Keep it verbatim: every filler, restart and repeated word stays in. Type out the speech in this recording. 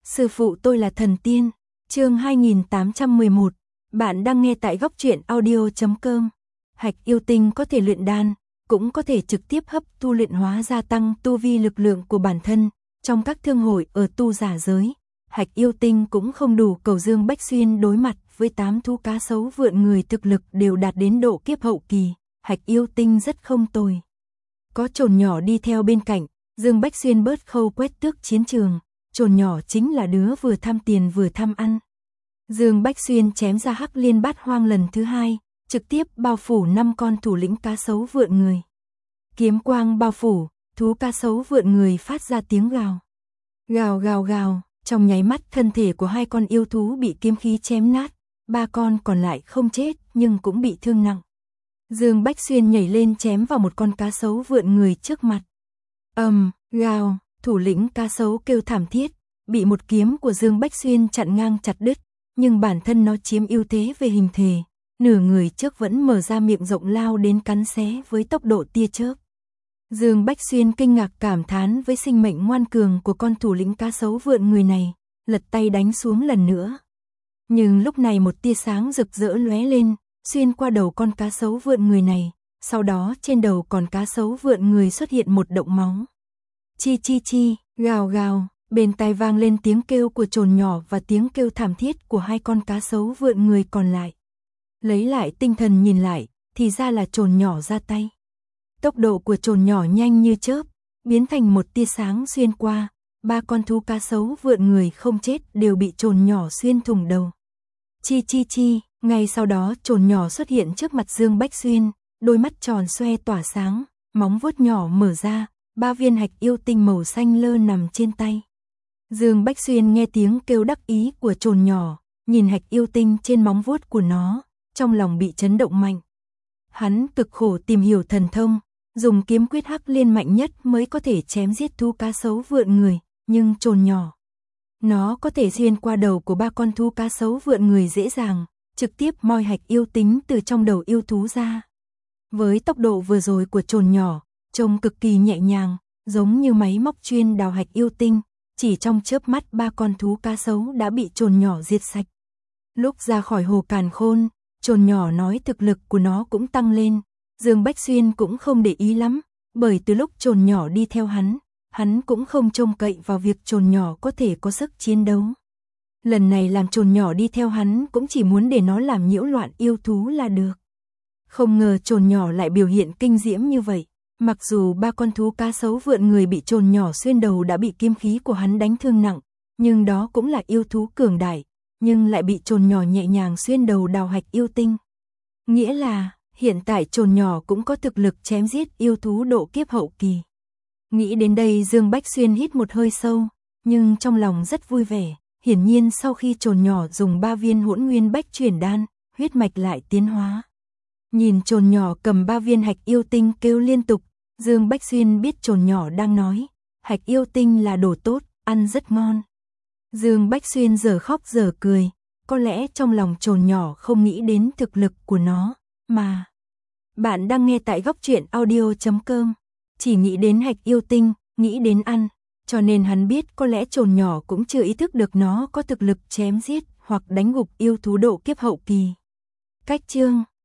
Sư phụ tôi là thần tiên. Chương hai nghìn tám trăm mười một. Bạn đang nghe tại góc truyện audio chấm com. Hạch yêu tinh có thể luyện đan, cũng có thể trực tiếp hấp thu luyện hóa gia tăng tu vi lực lượng của bản thân. Trong các thương hội ở tu giả giới, hạch yêu tinh cũng không đủ cầu Dương Bách Xuyên đối mặt với tám thú cá sấu vượn người thực lực đều đạt đến độ kiếp hậu kỳ. Hạch yêu tinh rất không tồi. Có chồn nhỏ đi theo bên cạnh, Dương Bách Xuyên bớt khâu quét tước chiến trường. Chồn nhỏ chính là đứa vừa tham tiền vừa tham ăn. Dương Bách Xuyên chém ra Hắc Liên Bát Hoang lần thứ hai, trực tiếp bao phủ năm con thủ lĩnh cá sấu vượn người. Kiếm quang bao phủ, thú cá sấu vượn người phát ra tiếng gào. Gào gào gào, trong nháy mắt thân thể của hai con yêu thú bị kiếm khí chém nát, ba con còn lại không chết nhưng cũng bị thương nặng. Dương Bách Xuyên nhảy lên chém vào một con cá sấu vượn người trước mặt. Ầm, um, gào, thủ lĩnh cá sấu kêu thảm thiết, bị một kiếm của Dương Bách Xuyên chặn ngang chặt đứt, nhưng bản thân nó chiếm ưu thế về hình thể, nửa người trước vẫn mở ra miệng rộng lao đến cắn xé với tốc độ tia chớp. Dương Bách Xuyên kinh ngạc cảm thán với sinh mệnh ngoan cường của con thủ lĩnh cá sấu vượn người này, lật tay đánh xuống lần nữa. Nhưng lúc này một tia sáng rực rỡ lóe lên, xuyên qua đầu con cá sấu vượn người này, sau đó trên đầu con cá sấu vượn người xuất hiện một động máu. Chi chi chi, gào gào, bên tai vang lên tiếng kêu của chồn nhỏ và tiếng kêu thảm thiết của hai con cá sấu vượn người còn lại. Lấy lại tinh thần nhìn lại, thì ra là chồn nhỏ ra tay. Tốc độ của chồn nhỏ nhanh như chớp, biến thành một tia sáng xuyên qua, ba con thú cá sấu vượn người không chết đều bị chồn nhỏ xuyên thủng đầu. Chi chi chi, ngay sau đó chồn nhỏ xuất hiện trước mặt Dương Bách Xuyên, đôi mắt tròn xoe tỏa sáng, móng vuốt nhỏ mở ra, ba viên hạch yêu tinh màu xanh lơ nằm trên tay. Dương Bách Xuyên nghe tiếng kêu đắc ý của chồn nhỏ, nhìn hạch yêu tinh trên móng vuốt của nó, trong lòng bị chấn động mạnh. Hắn cực khổ tìm hiểu thần thông, dùng kiếm quyết Hắc Liên mạnh nhất mới có thể chém giết thú cá sấu vượn người, nhưng chồn nhỏ, nó có thể xuyên qua đầu của ba con thú cá sấu vượn người dễ dàng, trực tiếp moi hạch yêu tính từ trong đầu yêu thú ra. Với tốc độ vừa rồi của chồn nhỏ, trông cực kỳ nhẹ nhàng, giống như máy móc chuyên đào hạch yêu tinh, chỉ trong chớp mắt ba con thú cá sấu đã bị chồn nhỏ diệt sạch. Lúc ra khỏi hồ Càn Khôn, chồn nhỏ nói thực lực của nó cũng tăng lên, Dương Bách Xuyên cũng không để ý lắm, bởi từ lúc chồn nhỏ đi theo hắn, hắn cũng không trông cậy vào việc chồn nhỏ có thể có sức chiến đấu. Lần này làm chồn nhỏ đi theo hắn cũng chỉ muốn để nó làm nhiễu loạn yêu thú là được. Không ngờ chồn nhỏ lại biểu hiện kinh diễm như vậy. Mặc dù ba con thú cá sấu vượn người bị chồn nhỏ xuyên đầu đã bị kiếm khí của hắn đánh thương nặng, nhưng đó cũng là yêu thú cường đại, nhưng lại bị chồn nhỏ nhẹ nhàng xuyên đầu đào hạch yêu tinh. Nghĩa là, hiện tại chồn nhỏ cũng có thực lực chém giết yêu thú độ kiếp hậu kỳ. Nghĩ đến đây Dương Bách Xuyên hít một hơi sâu, nhưng trong lòng rất vui vẻ, hiển nhiên sau khi chồn nhỏ dùng ba viên hỗn nguyên bách chuyển đan, huyết mạch lại tiến hóa. Nhìn chồn nhỏ cầm ba viên hạch yêu tinh kêu liên tục, Dương Bách Xuyên biết chồn nhỏ đang nói, hạch yêu tinh là đồ tốt, ăn rất ngon. Dương Bách Xuyên giờ khóc giờ cười, có lẽ trong lòng chồn nhỏ không nghĩ đến thực lực của nó, mà. Bạn đang nghe tại góc truyện audio chấm com, chỉ nghĩ đến hạch yêu tinh, nghĩ đến ăn, cho nên hắn biết có lẽ chồn nhỏ cũng chưa ý thức được nó có thực lực chém giết hoặc đánh gục yêu thú độ kiếp hậu kỳ. Cách chương